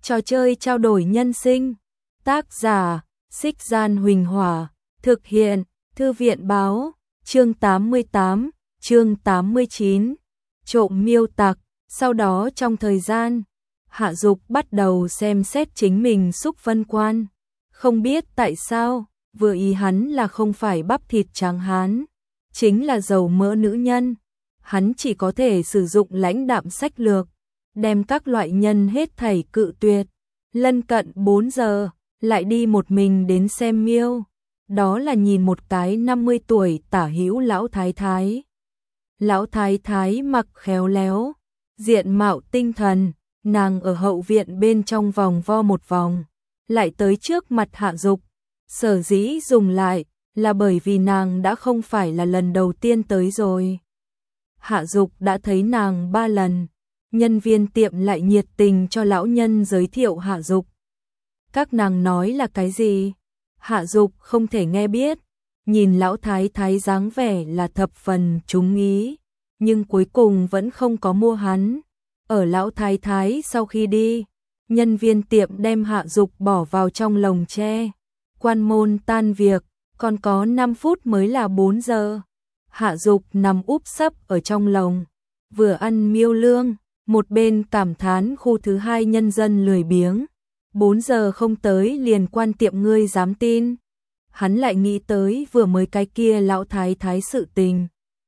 Trò chơi trao đổi nhân sinh. Tác giả, Xích Gian Huỳnh Hỏa. Thực hiện, Thư viện Báo. Chương 88, chương 89. Trộm miêu tặc. Sau đó trong thời gian, Hạ Dục bắt đầu xem xét chính mình xúc vân quan. Không biết tại sao, vừa ý hắn là không phải bắp thịt trắng hán, chính là dầu mỡ nữ nhân. Hắn chỉ có thể sử dụng lãnh đạm sách lược, đem các loại nhân hết thảy cự tuyệt. Lân cận 4 giờ, lại đi một mình đến xem miêu. Đó là nhìn một cái 50 tuổi tả hữu lão thái thái. Lão thái thái mặc khéo léo, diện mạo tinh thần, nàng ở hậu viện bên trong vòng vo một vòng, lại tới trước mặt Hạ Dục. Sở dĩ dùng lại là bởi vì nàng đã không phải là lần đầu tiên tới rồi. Hạ Dục đã thấy nàng 3 lần, nhân viên tiệm lại nhiệt tình cho lão nhân giới thiệu Hạ Dục. Các nàng nói là cái gì? Hạ Dục không thể nghe biết, nhìn lão thái thái dáng vẻ là thập phần trúng ý, nhưng cuối cùng vẫn không có mua hắn. Ở lão thái thái sau khi đi, nhân viên tiệm đem Hạ Dục bỏ vào trong lồng tre. Quan môn tan việc, còn có 5 phút mới là 4 giờ. Hạ Dục nằm úp sấp ở trong lồng, vừa ăn miêu lương, một bên cảm thán khu thứ 2 nhân dân lười biếng. 4 giờ không tới liền quan tiệm ngươi dám tin. Hắn lại nghĩ tới vừa mới cái kia lão thái thái sự tình.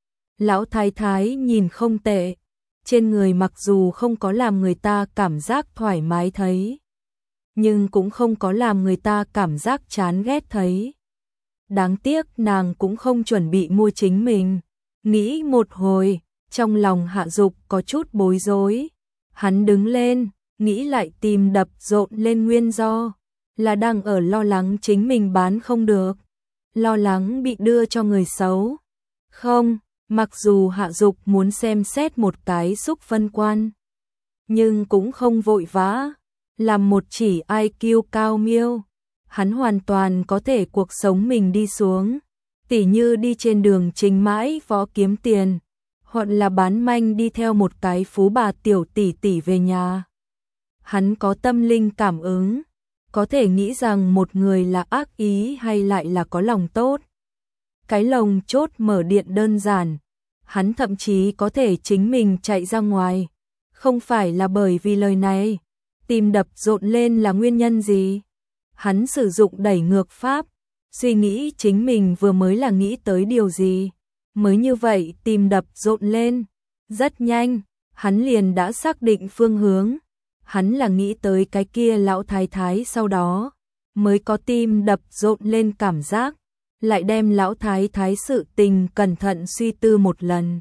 Lão thái thái nhìn không tệ, trên người mặc dù không có làm người ta cảm giác thoải mái thấy, nhưng cũng không có làm người ta cảm giác chán ghét thấy. Đáng tiếc nàng cũng không chuẩn bị mua chính mình. Nghĩ một hồi, trong lòng Hạ Dục có chút bối rối. Hắn đứng lên, nghĩ lại tìm đập rộn lên nguyên do, là đang ở lo lắng chính mình bán không được, lo lắng bị đưa cho người xấu. Không, mặc dù Hạ Dục muốn xem xét một cái xúc vân quan, nhưng cũng không vội vã. Làm một chỉ IQ cao miêu, hắn hoàn toàn có thể cuộc sống mình đi xuống, tỉ như đi trên đường chính mãi võ kiếm tiền, hoặc là bán manh đi theo một cái phú bà tiểu tỷ tỷ về nhà. Hắn có tâm linh cảm ứng, có thể nghĩ rằng một người là ác ý hay lại là có lòng tốt. Cái lồng chốt mở điện đơn giản, hắn thậm chí có thể chính mình chạy ra ngoài. Không phải là bởi vì lời này, tim đập rộn lên là nguyên nhân gì? Hắn sử dụng đẩy ngược pháp, suy nghĩ chính mình vừa mới là nghĩ tới điều gì, mới như vậy tim đập rộn lên. Rất nhanh, hắn liền đã xác định phương hướng. Hắn là nghĩ tới cái kia lão thái thái, sau đó mới có tim đập rộn lên cảm giác, lại đem lão thái thái sự tình cẩn thận suy tư một lần.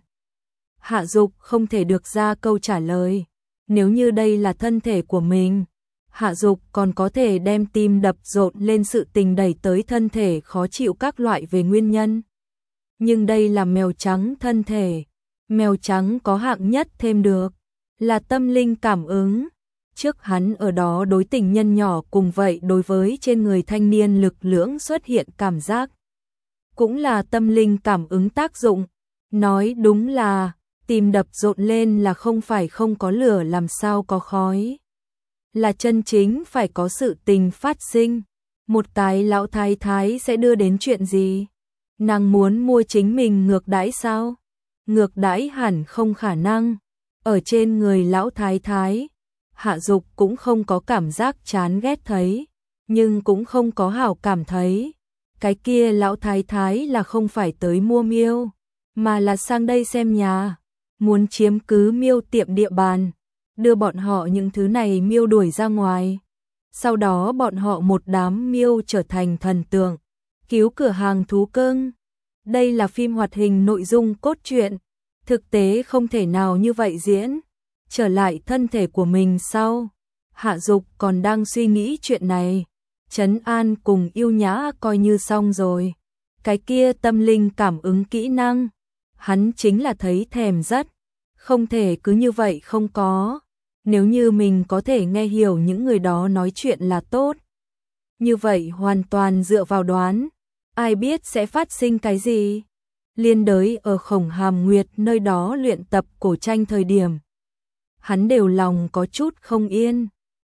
Hạ Dục không thể được ra câu trả lời. Nếu như đây là thân thể của mình, Hạ Dục còn có thể đem tim đập rộn lên sự tình đẩy tới thân thể khó chịu các loại về nguyên nhân. Nhưng đây là mèo trắng thân thể, mèo trắng có hạng nhất thêm được, là tâm linh cảm ứng. Trước hắn ở đó đối tình nhân nhỏ cùng vậy đối với trên người thanh niên lực lưỡng xuất hiện cảm giác, cũng là tâm linh cảm ứng tác dụng. Nói đúng là tim đập rộn lên là không phải không có lửa làm sao có khói, là chân chính phải có sự tình phát sinh. Một cái lão thái thái sẽ đưa đến chuyện gì? Nàng muốn mua chính mình ngược đãi sao? Ngược đãi hẳn không khả năng. Ở trên người lão thái thái, Hạ Dục cũng không có cảm giác chán ghét thấy, nhưng cũng không có hảo cảm thấy. Cái kia lão thái thái là không phải tới mua miêu, mà là sang đây xem nhà, muốn chiếm cứ miêu tiệm địa bàn, đưa bọn họ những thứ này miêu đuổi ra ngoài. Sau đó bọn họ một đám miêu trở thành thần tượng, cứu cửa hàng thú cưng. Đây là phim hoạt hình nội dung cốt truyện, thực tế không thể nào như vậy diễn. Trở lại thân thể của mình sau, Hạ Dục còn đang suy nghĩ chuyện này. Trấn an cùng yêu nhã coi như xong rồi. Cái kia tâm linh cảm ứng kỹ năng, hắn chính là thấy thèm rất. Không thể cứ như vậy không có. Nếu như mình có thể nghe hiểu những người đó nói chuyện là tốt. Như vậy hoàn toàn dựa vào đoán, ai biết sẽ phát sinh cái gì. Liên đới ở Khổng Hàm Nguyệt nơi đó luyện tập cổ tranh thời điểm, hắn đều lòng có chút không yên.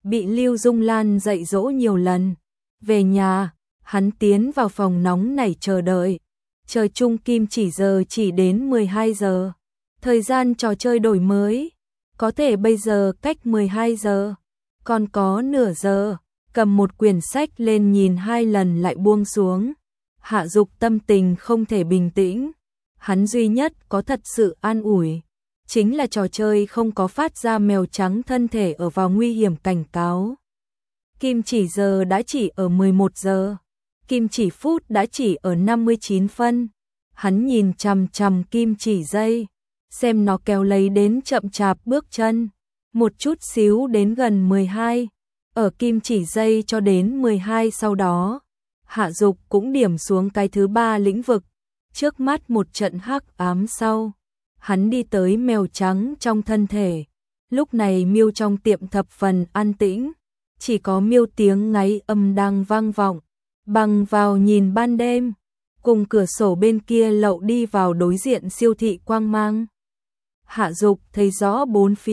bị Lưu Dung Lan dạy dỗ nhiều lần. Về nhà, hắn tiến vào phòng nóng nảy chờ đợi. Trời chung kim chỉ giờ chỉ đến 12 giờ. Thời gian trò chơi đổi mới. Có thể bây giờ cách 12 giờ. Còn có nửa giờ. Cầm một quyển sách lên nhìn 2 lần lại buông xuống. Hạ Dục tâm tình không thể bình tĩnh. Hắn duy nhất có thật sự an ủi. Chính là trò chơi không có phát ra mèo trắng thân thể ở vào nguy hiểm cảnh cáo. Kim chỉ giờ đã chỉ ở 11 giờ. Kim chỉ phút đã chỉ ở 59 phân. Hắn nhìn chằm chằm kim chỉ giây, xem nó kéo lấy đến chậm chạp bước chân, một chút xíu đến gần 12, ở kim chỉ giây cho đến 12 sau đó. Hạ Dục cũng điểm xuống cái thứ 3 lĩnh vực, trước mắt một trận hắc ám sau. Hắn đi tới mèo trắng trong thân thể, lúc này miêu trong tiệm thập phần an tĩnh, chỉ có miêu tiếng ngáy âm đang vang vọng, bằng vào nhìn ban đêm, cùng cửa sổ bên kia lậu đi vào đối diện siêu thị quang mang. Hạ Dục thấy rõ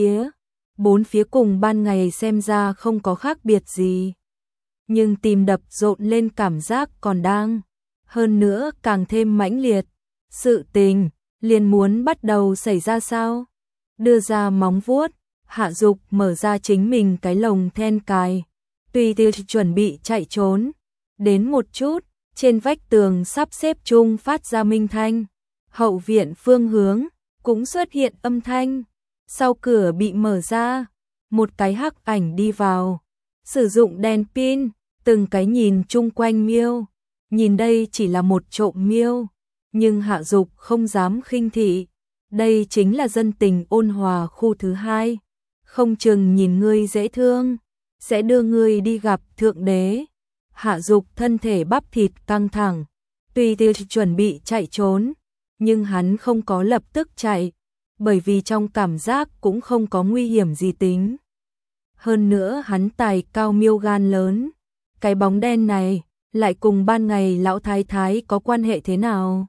bốn phía cùng ban ngày xem ra không có khác biệt gì. Nhưng tim đập rộn lên cảm giác còn đang, hơn nữa càng thêm mãnh liệt. Sự tình liền muốn bắt đầu xảy ra sao? Đưa ra móng vuốt, Hạ Dục mở ra chính mình cái lồng then cài, tùy tiện chuẩn bị chạy trốn. Đến một chút, trên vách tường sắp xếp chung phát ra minh thanh. Hậu viện phương hướng cũng xuất hiện âm thanh. Sau cửa bị mở ra, một cái hắc ảnh đi vào, sử dụng đèn pin, từng cái nhìn chung quanh miêu. Nhìn đây chỉ là một trộm miêu, nhưng Hạ Dục không dám khinh thị. Đây chính là dân tình ôn hòa khu thứ 2. Không chừng nhìn ngươi dễ thương, sẽ đưa ngươi đi gặp thượng đế. Hạ Dục thân thể bắp thịt căng thẳng, tùy tiện chuẩn bị chạy trốn, nhưng hắn không có lập tức chạy, bởi vì trong cảm giác cũng không có nguy hiểm gì tính. Hơn nữa hắn tài cao miêu gan lớn, cái bóng đen này lại cùng ban ngày lão thái thái có quan hệ thế nào?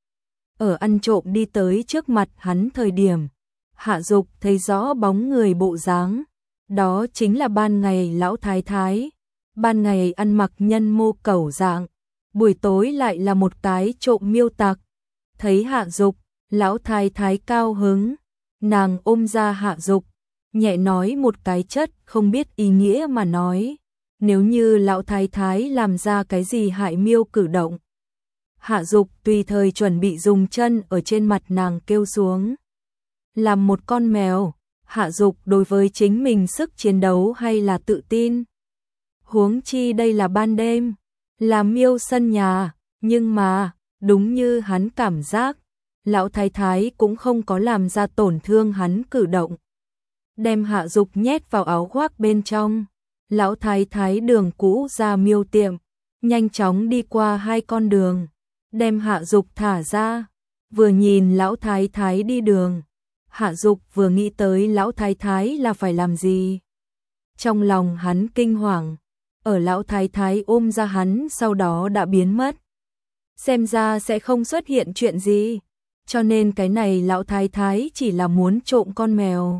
Ở ăn trộm đi tới trước mặt hắn thời điểm, Hạ Dục thấy rõ bóng người bộ dáng, đó chính là ban ngày lão thái thái. Ban ngày ăn mặc nhân mô cẩu dạng, buổi tối lại là một cái trộm miêu tặc. Thấy Hạ Dục, lão thái thái cao hứng, nàng ôm ra Hạ Dục, nhẹ nói một cái chất không biết ý nghĩa mà nói, nếu như lão thái thái làm ra cái gì hại miêu cử động. Hạ Dục tùy thời chuẩn bị dùng chân ở trên mặt nàng kêu xuống. Làm một con mèo, Hạ Dục đối với chính mình sức chiến đấu hay là tự tin. Huống chi đây là ban đêm, là miêu sân nhà, nhưng mà, đúng như hắn cảm giác, lão thái thái cũng không có làm ra tổn thương hắn cử động. Đem Hạ Dục nhét vào áo khoác bên trong, lão thái thái đường cũ ra miêu tiệm, nhanh chóng đi qua 2 con đường, đem Hạ Dục thả ra. Vừa nhìn lão thái thái đi đường, Hạ Dục vừa nghĩ tới lão thái thái là phải làm gì. Trong lòng hắn kinh hoàng, ở lão thái thái ôm ra hắn sau đó đã biến mất. Xem ra sẽ không xuất hiện chuyện gì, cho nên cái này lão thái thái chỉ là muốn trộm con mèo.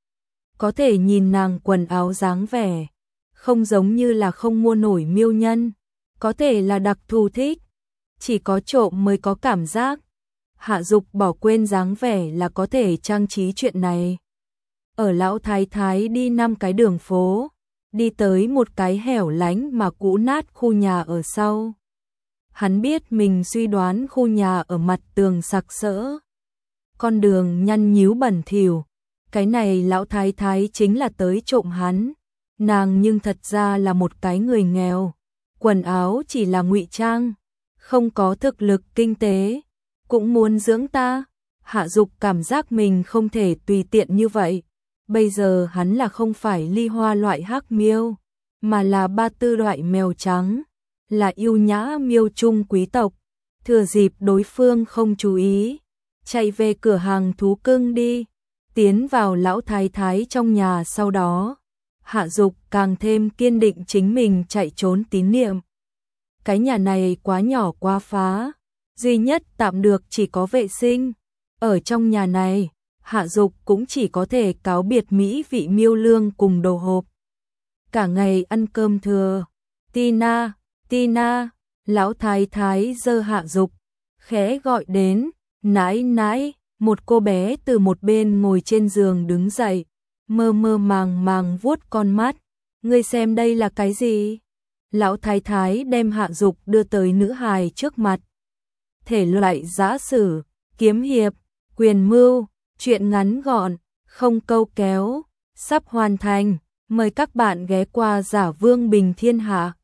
Có thể nhìn nàng quần áo dáng vẻ, không giống như là không mua nổi miêu nhân, có thể là đặc thù thích, chỉ có trộm mới có cảm giác. Hạ Dục bỏ quên dáng vẻ là có thể trang trí chuyện này. Ở lão thái thái đi 5 cái đường phố, đi tới một cái hẻo lánh mà cũ nát khu nhà ở sau. Hắn biết mình suy đoán khu nhà ở mặt tường sặc sỡ, con đường nhăn nhíu bẩn thỉu, cái này lão thái thái chính là tới trộm hắn. Nàng nhưng thật ra là một cái người nghèo, quần áo chỉ là ngụy trang, không có thực lực kinh tế, cũng muốn dưỡng ta. Hạ Dục cảm giác mình không thể tùy tiện như vậy. Bây giờ hắn là không phải ly hoa loại hắc miêu, mà là ba tư loại mèo trắng, là yêu nhã miêu trung quý tộc. Thừa dịp đối phương không chú ý, chạy về cửa hàng thú cưng đi, tiến vào lão thái thái trong nhà. Sau đó, Hạ Dục càng thêm kiên định chính mình chạy trốn tín niệm. Cái nhà này quá nhỏ quá phá, duy nhất tạm được chỉ có vệ sinh. Ở trong nhà này, Hạ Dục cũng chỉ có thể cáo biệt mỹ vị miêu lương cùng đồ hộp. cả ngày ăn cơm thừa. Tina, Tina, lão thái thái giơ Hạ Dục, khẽ gọi đến, nãi nãi, một cô bé từ một bên ngồi trên giường đứng dậy, mơ mơ màng màng vuốt con mắt, ngươi xem đây là cái gì? Lão thái thái đem Hạ Dục đưa tới nữ hài trước mặt. Thể loại giã sử, kiếm hiệp, quyền mưu, truyện ngắn gọn, không câu kéo, sắp hoàn thành, mời các bạn ghé qua Giả Vương Bình Thiên Hạ.